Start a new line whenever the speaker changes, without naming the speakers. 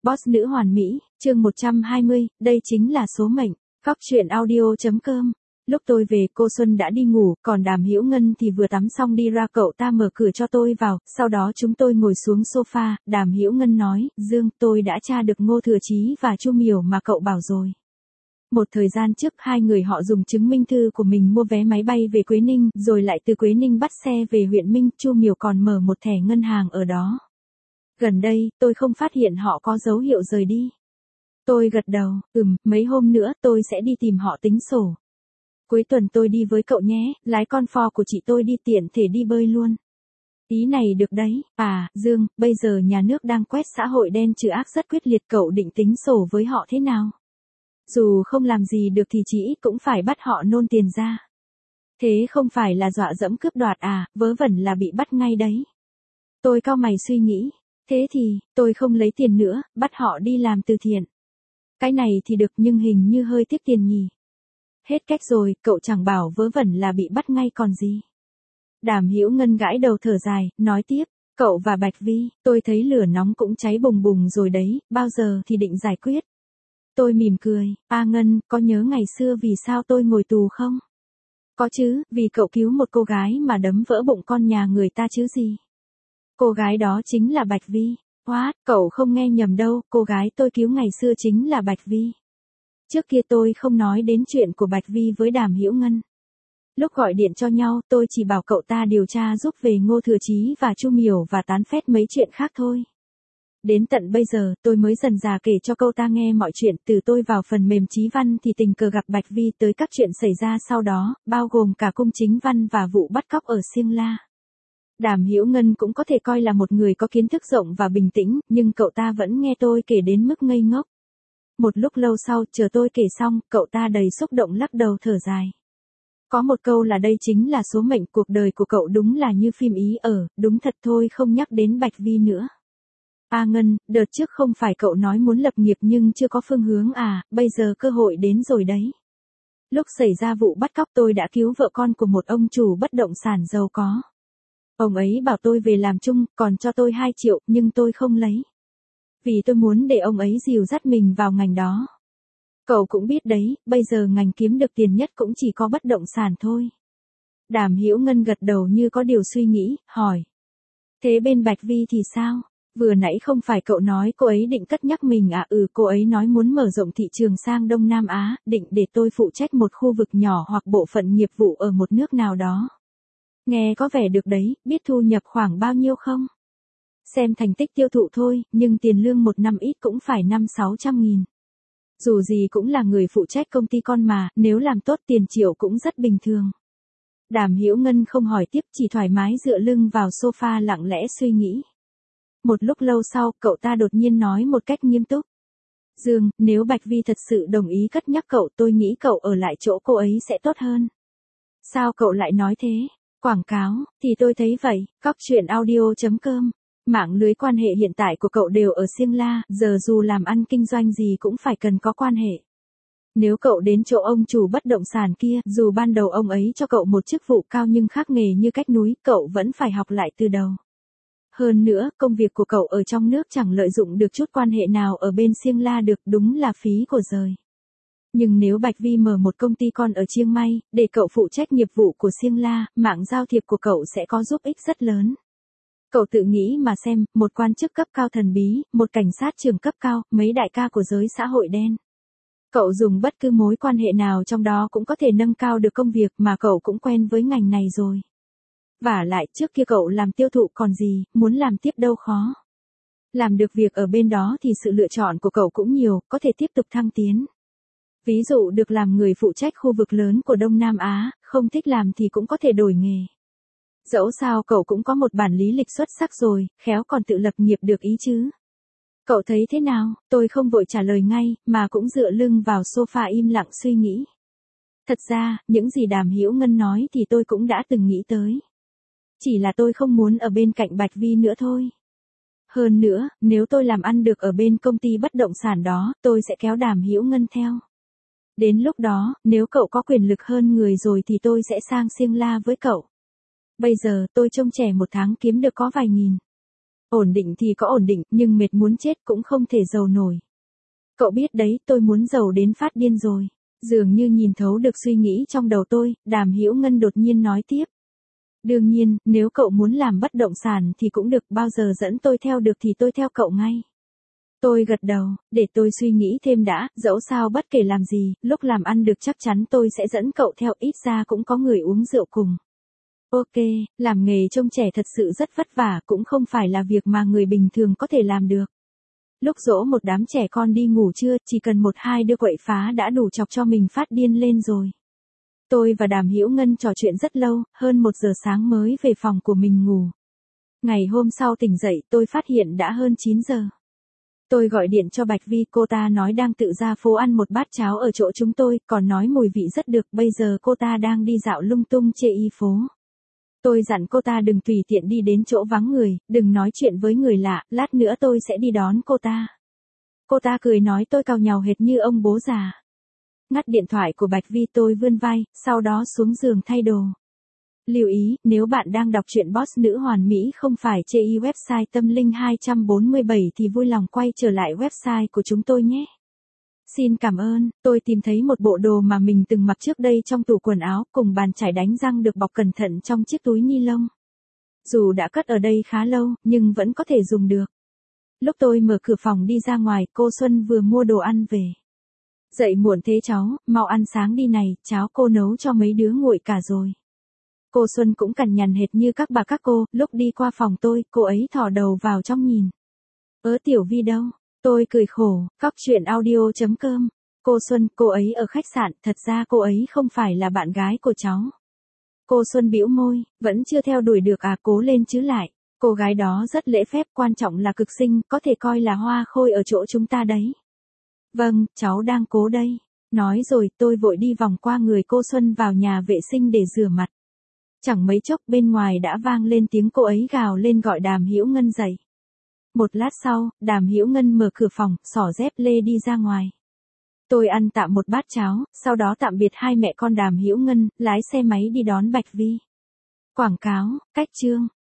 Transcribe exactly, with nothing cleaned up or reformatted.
Boss nữ hoàn mỹ, chương một trăm hai mươi, đây chính là số mệnh. Góc truyện audio.com. Lúc tôi về cô Xuân đã đi ngủ, còn Đàm Hữu Ngân thì vừa tắm xong đi ra, cậu ta mở cửa cho tôi vào, sau đó chúng tôi ngồi xuống sofa, Đàm Hữu Ngân nói, Dương, tôi đã tra được Ngô Thừa Chí và Chu Miểu mà cậu bảo rồi. Một thời gian trước hai người họ dùng chứng minh thư của mình mua vé máy bay về Quế Ninh, rồi lại từ Quế Ninh bắt xe về huyện Minh, Chu Miểu còn mở một thẻ ngân hàng ở đó. Gần đây, tôi không phát hiện họ có dấu hiệu rời đi. Tôi gật đầu, ừm, mấy hôm nữa tôi sẽ đi tìm họ tính sổ. Cuối tuần tôi đi với cậu nhé, lái con Ford của chị tôi đi tiện thể đi bơi luôn. Ý này được đấy, à, Dương, bây giờ nhà nước đang quét xã hội đen trừ ác rất quyết liệt, cậu định tính sổ với họ thế nào? Dù không làm gì được thì chỉ ít cũng phải bắt họ nôn tiền ra. Thế không phải là dọa dẫm cướp đoạt à, vớ vẩn là bị bắt ngay đấy. Tôi cau mày suy nghĩ. Thế thì, tôi không lấy tiền nữa, bắt họ đi làm từ thiện. Cái này thì được nhưng hình như hơi tiếc tiền nhỉ. Hết cách rồi, cậu chẳng bảo vớ vẩn là bị bắt ngay còn gì. Đàm Hữu Ngân gãi đầu thở dài, nói tiếp, cậu và Bạch Vi, tôi thấy lửa nóng cũng cháy bùng bùng rồi đấy, bao giờ thì định giải quyết. Tôi mỉm cười, A Ngân, có nhớ ngày xưa vì sao tôi ngồi tù không? Có chứ, vì cậu cứu một cô gái mà đấm vỡ bụng con nhà người ta chứ gì. Cô gái đó chính là Bạch Vi. What, cậu không nghe nhầm đâu, cô gái tôi cứu ngày xưa chính là Bạch Vi. Trước kia tôi không nói đến chuyện của Bạch Vi với Đàm Hữu Ngân. Lúc gọi điện cho nhau, tôi chỉ bảo cậu ta điều tra giúp về Ngô Thừa Chí và Chu Miểu và tán phét mấy chuyện khác thôi. Đến tận bây giờ, tôi mới dần dà kể cho cậu ta nghe mọi chuyện, từ tôi vào phần mềm Chí Văn thì tình cờ gặp Bạch Vi tới các chuyện xảy ra sau đó, bao gồm cả cung chính văn và vụ bắt cóc ở Siêng La. Đàm Hữu Ngân cũng có thể coi là một người có kiến thức rộng và bình tĩnh, nhưng cậu ta vẫn nghe tôi kể đến mức ngây ngốc. Một lúc lâu sau, chờ tôi kể xong, cậu ta đầy xúc động lắc đầu thở dài. Có một câu là đây chính là số mệnh, cuộc đời của cậu đúng là như phim ý ở, đúng thật thôi, không nhắc đến Bạch Vi nữa. A Ngân, đợt trước không phải cậu nói muốn lập nghiệp nhưng chưa có phương hướng à, bây giờ cơ hội đến rồi đấy. Lúc xảy ra vụ bắt cóc tôi đã cứu vợ con của một ông chủ bất động sản giàu có. Ông ấy bảo tôi về làm chung, còn cho tôi hai triệu, nhưng tôi không lấy. Vì tôi muốn để ông ấy dìu dắt mình vào ngành đó. Cậu cũng biết đấy, bây giờ ngành kiếm được tiền nhất cũng chỉ có bất động sản thôi. Đàm Hữu Ngân gật đầu như có điều suy nghĩ, hỏi. Thế bên Bạch Vi thì sao? Vừa nãy không phải cậu nói cô ấy định cất nhắc mình à? Ừ, cô ấy nói muốn mở rộng thị trường sang Đông Nam Á, định để tôi phụ trách một khu vực nhỏ hoặc bộ phận nghiệp vụ ở một nước nào đó. Nghe có vẻ được đấy, biết thu nhập khoảng bao nhiêu không? Xem thành tích tiêu thụ thôi, nhưng tiền lương một năm ít cũng phải năm sáu trăm nghìn. Dù gì cũng là người phụ trách công ty con mà, nếu làm tốt tiền triệu cũng rất bình thường. Đàm Hữu Ngân không hỏi tiếp, chỉ thoải mái dựa lưng vào sofa lặng lẽ suy nghĩ. Một lúc lâu sau, cậu ta đột nhiên nói một cách nghiêm túc. Dương, nếu Bạch Vi thật sự đồng ý cất nhắc cậu, tôi nghĩ cậu ở lại chỗ cô ấy sẽ tốt hơn. Sao cậu lại nói thế? Quảng cáo, thì tôi thấy vậy. Góc truyện audio.com. Mạng lưới quan hệ hiện tại của cậu đều ở Siêng La, giờ dù làm ăn kinh doanh gì cũng phải cần có quan hệ. Nếu cậu đến chỗ ông chủ bất động sản kia, dù ban đầu ông ấy cho cậu một chức vụ cao nhưng khác nghề như cách núi, cậu vẫn phải học lại từ đầu. Hơn nữa, công việc của cậu ở trong nước chẳng lợi dụng được chút quan hệ nào ở bên Siêng La được, đúng là phí của giời. Nhưng nếu Bạch Vi mở một công ty con ở Chiang Mai, để cậu phụ trách nghiệp vụ của Siêng La, mạng giao thiệp của cậu sẽ có giúp ích rất lớn. Cậu tự nghĩ mà xem, một quan chức cấp cao thần bí, một cảnh sát trưởng cấp cao, mấy đại ca của giới xã hội đen. Cậu dùng bất cứ mối quan hệ nào trong đó cũng có thể nâng cao được công việc mà cậu cũng quen với ngành này rồi. Vả lại trước kia cậu làm tiêu thụ còn gì, muốn làm tiếp đâu khó. Làm được việc ở bên đó thì sự lựa chọn của cậu cũng nhiều, có thể tiếp tục thăng tiến. Ví dụ được làm người phụ trách khu vực lớn của Đông Nam Á, không thích làm thì cũng có thể đổi nghề. Dẫu sao cậu cũng có một bản lý lịch xuất sắc rồi, khéo còn tự lập nghiệp được ý chứ. Cậu thấy thế nào? Tôi không vội trả lời ngay, mà cũng dựa lưng vào sofa im lặng suy nghĩ. Thật ra, những gì Đàm Hữu Ngân nói thì tôi cũng đã từng nghĩ tới. Chỉ là tôi không muốn ở bên cạnh Bạch Vi nữa thôi. Hơn nữa, nếu tôi làm ăn được ở bên công ty bất động sản đó, tôi sẽ kéo Đàm Hữu Ngân theo. Đến lúc đó, nếu cậu có quyền lực hơn người rồi thì tôi sẽ sang Siêng La với cậu. Bây giờ tôi trông trẻ một tháng kiếm được có vài nghìn. Ổn định thì có ổn định, nhưng mệt muốn chết cũng không thể giàu nổi. Cậu biết đấy, tôi muốn giàu đến phát điên rồi. Dường như nhìn thấu được suy nghĩ trong đầu tôi, Đàm Hữu Ngân đột nhiên nói tiếp. Đương nhiên, nếu cậu muốn làm bất động sản thì cũng được, bao giờ dẫn tôi theo được thì tôi theo cậu ngay. Tôi gật đầu, để tôi suy nghĩ thêm đã, dẫu sao bất kể làm gì, lúc làm ăn được chắc chắn tôi sẽ dẫn cậu theo, ít ra cũng có người uống rượu cùng. Ok, làm nghề trông trẻ thật sự rất vất vả, cũng không phải là việc mà người bình thường có thể làm được. Lúc dỗ một đám trẻ con đi ngủ trưa, chỉ cần một hai đứa quậy phá đã đủ chọc cho mình phát điên lên rồi. Tôi và Đàm Hữu Ngân trò chuyện rất lâu, hơn một giờ sáng mới về phòng của mình ngủ. Ngày hôm sau tỉnh dậy, tôi phát hiện đã hơn chín giờ. Tôi gọi điện cho Bạch Vi, cô ta nói đang tự ra phố ăn một bát cháo ở chỗ chúng tôi, còn nói mùi vị rất được, bây giờ cô ta đang đi dạo lung tung chê y phố. Tôi dặn cô ta đừng tùy tiện đi đến chỗ vắng người, đừng nói chuyện với người lạ, lát nữa tôi sẽ đi đón cô ta. Cô ta cười nói tôi càu nhàu hệt như ông bố già. Ngắt điện thoại của Bạch Vi, tôi vươn vai, sau đó xuống giường thay đồ. Lưu ý, nếu bạn đang đọc truyện Boss Nữ Hoàn Mỹ không phải chê y website Tâm Linh hai bốn bảy thì vui lòng quay trở lại website của chúng tôi nhé. Xin cảm ơn, tôi tìm thấy một bộ đồ mà mình từng mặc trước đây trong tủ quần áo, cùng bàn chải đánh răng được bọc cẩn thận trong chiếc túi ni lông. Dù đã cất ở đây khá lâu, nhưng vẫn có thể dùng được. Lúc tôi mở cửa phòng đi ra ngoài, cô Xuân vừa mua đồ ăn về. Dậy muộn thế cháu, mau ăn sáng đi này, cháo cô nấu cho mấy đứa nguội cả rồi. Cô Xuân cũng cằn nhằn hệt như các bà các cô, lúc đi qua phòng tôi, cô ấy thò đầu vào trong nhìn. Ớ Tiểu Vi đâu? Tôi cười khổ, cóc truyện audio chấm com. Cô Xuân, cô ấy ở khách sạn, thật ra cô ấy không phải là bạn gái của cháu. Cô Xuân bĩu môi, vẫn chưa theo đuổi được à, cố lên chứ lại. Cô gái đó rất lễ phép, quan trọng là cực xinh, có thể coi là hoa khôi ở chỗ chúng ta đấy. Vâng, cháu đang cố đây. Nói rồi, tôi vội đi vòng qua người cô Xuân vào nhà vệ sinh để rửa mặt. Chẳng mấy chốc bên ngoài đã vang lên tiếng cô ấy gào lên gọi Đàm Hữu Ngân dậy. Một lát sau, Đàm Hữu Ngân mở cửa phòng, xỏ dép lê đi ra ngoài. Tôi ăn tạm một bát cháo, sau đó tạm biệt hai mẹ con Đàm Hữu Ngân, lái xe máy đi đón Bạch Vi. Quảng cáo, cách chương.